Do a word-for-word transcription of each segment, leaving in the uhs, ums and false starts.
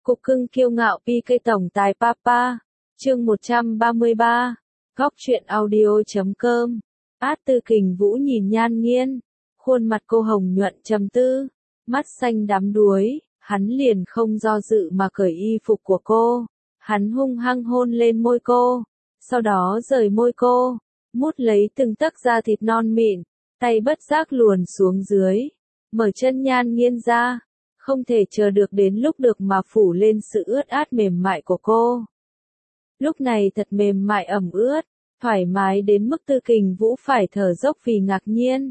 Cục cưng kiêu ngạo pê ca tổng tài Papa. Chương một trăm ba mươi ba. Góc truyện audio chấm com. Át Tư Kình Vũ nhìn Nhan Nghiên, khuôn mặt cô hồng nhuận trầm tư, mắt xanh đắm đuối, hắn liền không do dự mà cởi y phục của cô. Hắn hung hăng hôn lên môi cô, sau đó rời môi cô, mút lấy từng tấc da thịt non mịn, tay bất giác luồn xuống dưới, mở chân Nhan Nghiên ra, không thể chờ được đến lúc được mà phủ lên sự ướt át mềm mại của cô. Lúc này thật mềm mại ẩm ướt, thoải mái đến mức Tư Kình Vũ phải thở dốc vì ngạc nhiên.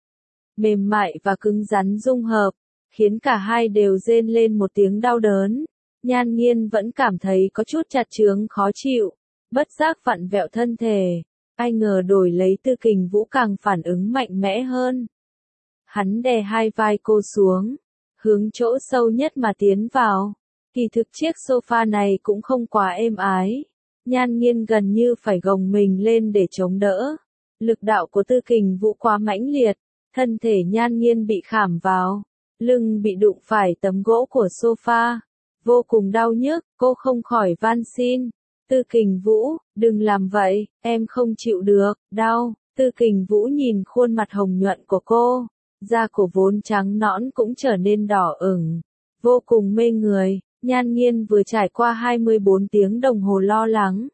Mềm mại và cứng rắn dung hợp, khiến cả hai đều rên lên một tiếng đau đớn. Nhan Nghiên vẫn cảm thấy có chút chặt chướng khó chịu, bất giác vặn vẹo thân thể. Ai ngờ đổi lấy Tư Kình Vũ càng phản ứng mạnh mẽ hơn. Hắn đè hai vai cô xuống, hướng chỗ sâu nhất mà tiến vào. Kỳ thực chiếc sofa này cũng không quá êm ái. Nhan Nghiên gần như phải gồng mình lên để chống đỡ. Lực đạo của Tư Kình Vũ quá mãnh liệt, thân thể Nhan Nghiên bị khảm vào, lưng bị đụng phải tấm gỗ của sofa, vô cùng đau nhức, cô không khỏi van xin. Tư Kình Vũ, đừng làm vậy, em không chịu được, đau. Tư Kình Vũ nhìn khuôn mặt hồng nhuận của cô, da cổ vốn trắng nõn cũng trở nên đỏ ửng, vô cùng mê người. Nhan Nghiên vừa trải qua hai mươi bốn tiếng đồng hồ lo lắng.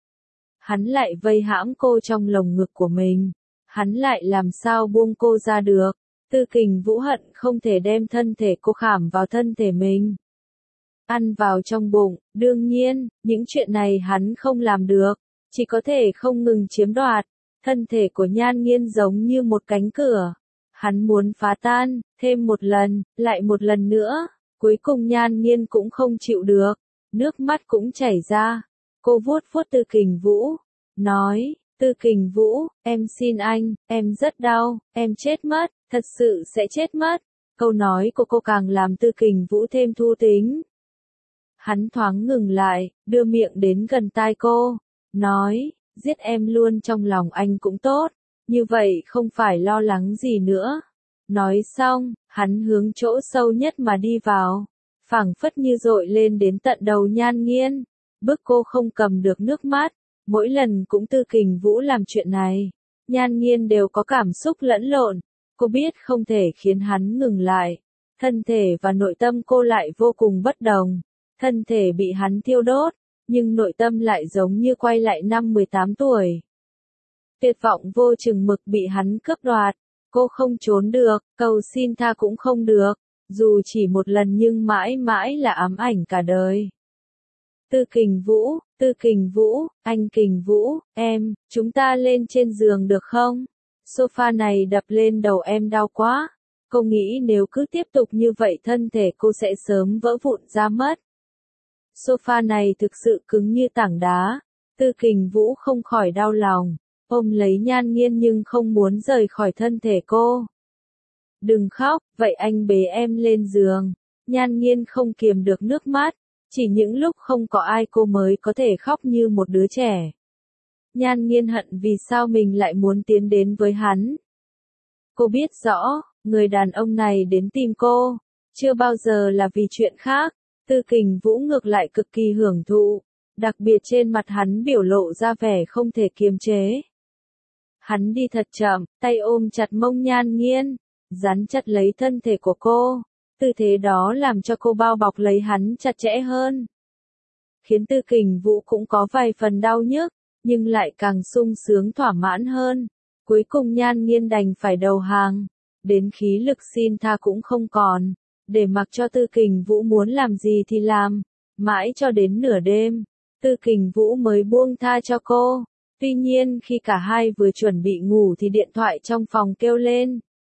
Hắn lại vây hãm cô trong lồng ngực của mình. Hắn lại làm sao buông cô ra được. Tư Kình Vũ hận không thể đem thân thể cô khảm vào thân thể mình. Ăn vào trong bụng, đương nhiên, những chuyện này hắn không làm được, chỉ có thể không ngừng chiếm đoạt. Thân thể của Nhan Nghiên giống như một cánh cửa. Hắn muốn phá tan, thêm một lần, lại một lần nữa. Cuối cùng Nhan Nghiên cũng không chịu được, nước mắt cũng chảy ra. Cô vuốt vuốt Tư Kình Vũ, nói, Tư Kình Vũ, em xin anh, em rất đau, em chết mất, thật sự sẽ chết mất. Câu nói của cô càng làm Tư Kình Vũ thêm thu tính. Hắn thoáng ngừng lại, đưa miệng đến gần tai cô, nói, giết em luôn trong lòng anh cũng tốt, như vậy không phải lo lắng gì nữa. Nói xong, hắn hướng chỗ sâu nhất mà đi vào, phảng phất như dội lên đến tận đầu Nhan Nghiên, bức cô không cầm được nước mắt. Mỗi lần cũng Tư Kình Vũ làm chuyện này, Nhan Nghiên đều có cảm xúc lẫn lộn. Cô biết không thể khiến hắn ngừng lại, thân thể và nội tâm cô lại vô cùng bất đồng. Thân thể bị hắn thiêu đốt, nhưng nội tâm lại giống như quay lại năm mười tám tuổi. Tuyệt vọng vô chừng mực bị hắn cướp đoạt. Cô không trốn được, cầu xin tha cũng không được, dù chỉ một lần nhưng mãi mãi là ám ảnh cả đời. Tư Kình Vũ, Tư Kình Vũ, anh Kình Vũ, em, chúng ta lên trên giường được không? Sofa này đập lên đầu em đau quá. Cô nghĩ nếu cứ tiếp tục như vậy thân thể cô sẽ sớm vỡ vụn ra mất. Sofa này thực sự cứng như tảng đá. Tư Kình Vũ không khỏi đau lòng, ôm lấy Nhan Nghiên nhưng không muốn rời khỏi thân thể cô. Đừng khóc, vậy anh bế em lên giường. Nhan Nghiên không kiềm được nước mắt, chỉ những lúc không có ai cô mới có thể khóc như một đứa trẻ. Nhan Nghiên hận vì sao mình lại muốn tiến đến với hắn. Cô biết rõ, người đàn ông này đến tìm cô, chưa bao giờ là vì chuyện khác. Tư Kình Vũ ngược lại cực kỳ hưởng thụ, đặc biệt trên mặt hắn biểu lộ ra vẻ không thể kiềm chế. Hắn đi thật chậm, tay ôm chặt mông Nhan Nghiên, dán chặt lấy thân thể của cô. Tư thế đó làm cho cô bao bọc lấy hắn chặt chẽ hơn, khiến Tư Kình Vũ cũng có vài phần đau nhức, nhưng lại càng sung sướng thỏa mãn hơn. Cuối cùng Nhan Nghiên đành phải đầu hàng, đến khí lực xin tha cũng không còn, để mặc cho Tư Kình Vũ muốn làm gì thì làm, mãi cho đến nửa đêm, Tư Kình Vũ mới buông tha cho cô. Tuy nhiên khi cả hai vừa chuẩn bị ngủ thì điện thoại trong phòng kêu lên.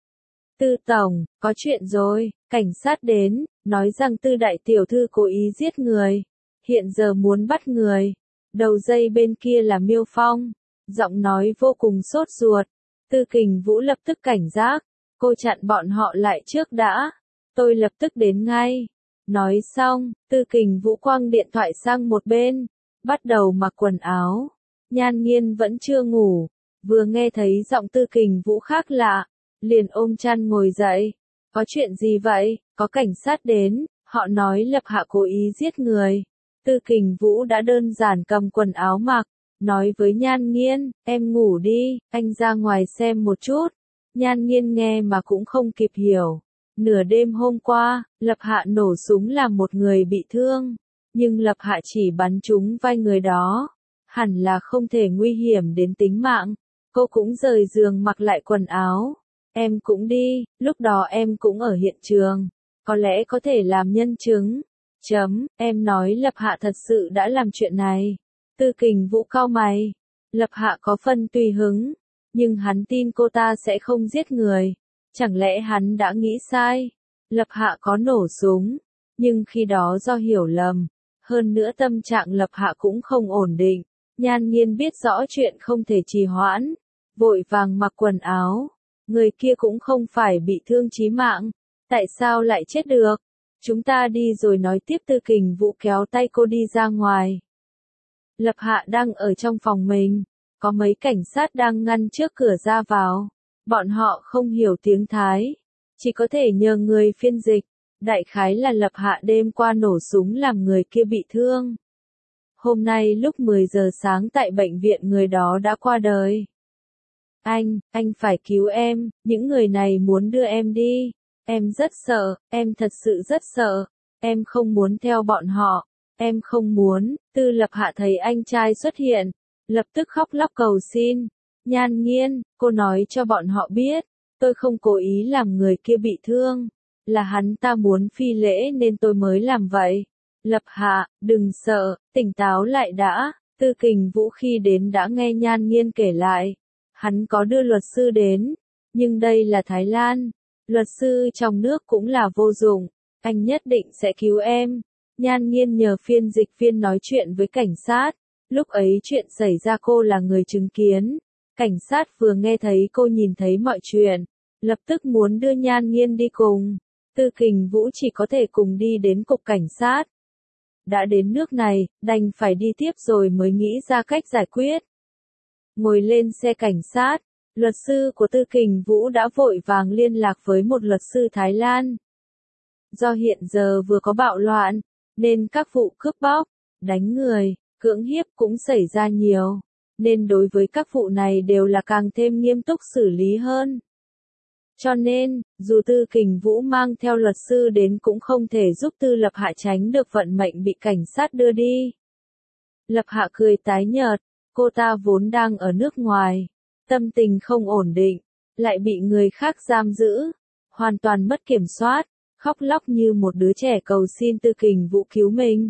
Tư tổng, có chuyện rồi, cảnh sát đến, nói rằng Tư đại tiểu thư cố ý giết người, hiện giờ muốn bắt người. Đầu dây bên kia là Miêu Phong, giọng nói vô cùng sốt ruột. Tư Kình Vũ lập tức cảnh giác, cô chặn bọn họ lại trước đã, tôi lập tức đến ngay. Nói xong, Tư Kình Vũ quăng điện thoại sang một bên, bắt đầu mặc quần áo. Nhan Nghiên vẫn chưa ngủ, vừa nghe thấy giọng Tư Kình Vũ khác lạ, liền ôm chăn ngồi dậy. Có chuyện gì vậy? Có cảnh sát đến, Họ nói Lập Hạ cố ý giết người. Tư Kình Vũ đã đơn giản cầm quần áo mặc, nói với Nhan Nghiên, em ngủ đi, anh ra ngoài xem một chút. Nhan Nghiên nghe mà cũng không kịp hiểu. Nửa đêm hôm qua, Lập Hạ nổ súng làm một người bị thương, nhưng Lập Hạ chỉ bắn trúng vai người đó. Hẳn là không thể nguy hiểm đến tính mạng. Cô cũng rời giường mặc lại quần áo. Em cũng đi, lúc đó em cũng ở hiện trường. Có lẽ có thể làm nhân chứng. Chấm, em nói Lập Hạ thật sự đã làm chuyện này. Tư Kình Vũ cau mày. Lập Hạ có phần tùy hứng, nhưng hắn tin cô ta sẽ không giết người. Chẳng lẽ hắn đã nghĩ sai? Lập Hạ có nổ súng, nhưng khi đó do hiểu lầm. Hơn nữa tâm trạng Lập Hạ cũng không ổn định. Nhan Nghiên biết rõ chuyện không thể trì hoãn, vội vàng mặc quần áo. Người kia cũng không phải bị thương chí mạng, tại sao lại chết được? Chúng ta đi rồi nói tiếp. Tư Kình Vũ kéo tay cô đi ra ngoài. Lập Hạ đang ở trong phòng mình, có mấy cảnh sát đang ngăn trước cửa ra vào. Bọn họ không hiểu tiếng Thái, chỉ có thể nhờ người phiên dịch. Đại khái là Lập Hạ đêm qua nổ súng làm người kia bị thương. Hôm nay lúc mười giờ sáng tại bệnh viện người đó đã qua đời. Anh, anh phải cứu em, những người này muốn đưa em đi. Em rất sợ, em thật sự rất sợ. Em không muốn theo bọn họ. Em không muốn. Tư Lập Hạ thấy anh trai xuất hiện, lập tức khóc lóc cầu xin. Nhan Nghiên, cô nói cho bọn họ biết, tôi không cố ý làm người kia bị thương. Là hắn ta muốn phi lễ nên tôi mới làm vậy. Lập Hạ, đừng sợ, tỉnh táo lại đã. Tư Kình Vũ khi đến đã nghe Nhan Nghiên kể lại. Hắn có đưa luật sư đến, nhưng đây là Thái Lan. Luật sư trong nước cũng là vô dụng. Anh nhất định sẽ cứu em. Nhan Nghiên nhờ phiên dịch viên nói chuyện với cảnh sát. Lúc ấy chuyện xảy ra cô là người chứng kiến. Cảnh sát vừa nghe thấy cô nhìn thấy mọi chuyện, lập tức muốn đưa Nhan Nghiên đi cùng. Tư Kình Vũ chỉ có thể cùng đi đến cục cảnh sát. Đã đến nước này, đành phải đi tiếp rồi mới nghĩ ra cách giải quyết. Ngồi lên xe cảnh sát, luật sư của Tư Kình Vũ đã vội vàng liên lạc với một luật sư Thái Lan. Do hiện giờ vừa có bạo loạn, nên các vụ cướp bóc, đánh người, cưỡng hiếp cũng xảy ra nhiều, nên đối với các vụ này đều là càng thêm nghiêm túc xử lý hơn. Cho nên, dù Tư Kình Vũ mang theo luật sư đến cũng không thể giúp Tư Lập Hạ tránh được vận mệnh bị cảnh sát đưa đi. Lập Hạ cười tái nhợt, cô ta vốn đang ở nước ngoài, tâm tình không ổn định, lại bị người khác giam giữ, hoàn toàn mất kiểm soát, khóc lóc như một đứa trẻ cầu xin Tư Kình Vũ cứu mình.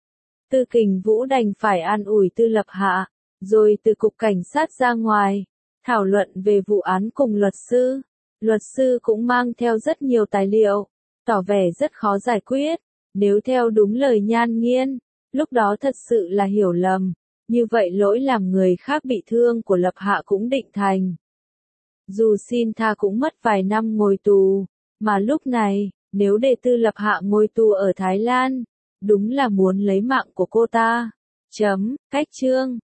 Tư Kình Vũ đành phải an ủi Tư Lập Hạ, rồi từ cục cảnh sát ra ngoài, thảo luận về vụ án cùng luật sư. Luật sư cũng mang theo rất nhiều tài liệu, tỏ vẻ rất khó giải quyết. Nếu theo đúng lời Nhan Nghiên, lúc đó thật sự là hiểu lầm. Như vậy lỗi làm người khác bị thương của Lập Hạ cũng định thành. Dù xin tha cũng mất vài năm ngồi tù, mà lúc này, nếu để Tư Lập Hạ ngồi tù ở Thái Lan, đúng là muốn lấy mạng của cô ta. Chấm, cách chương.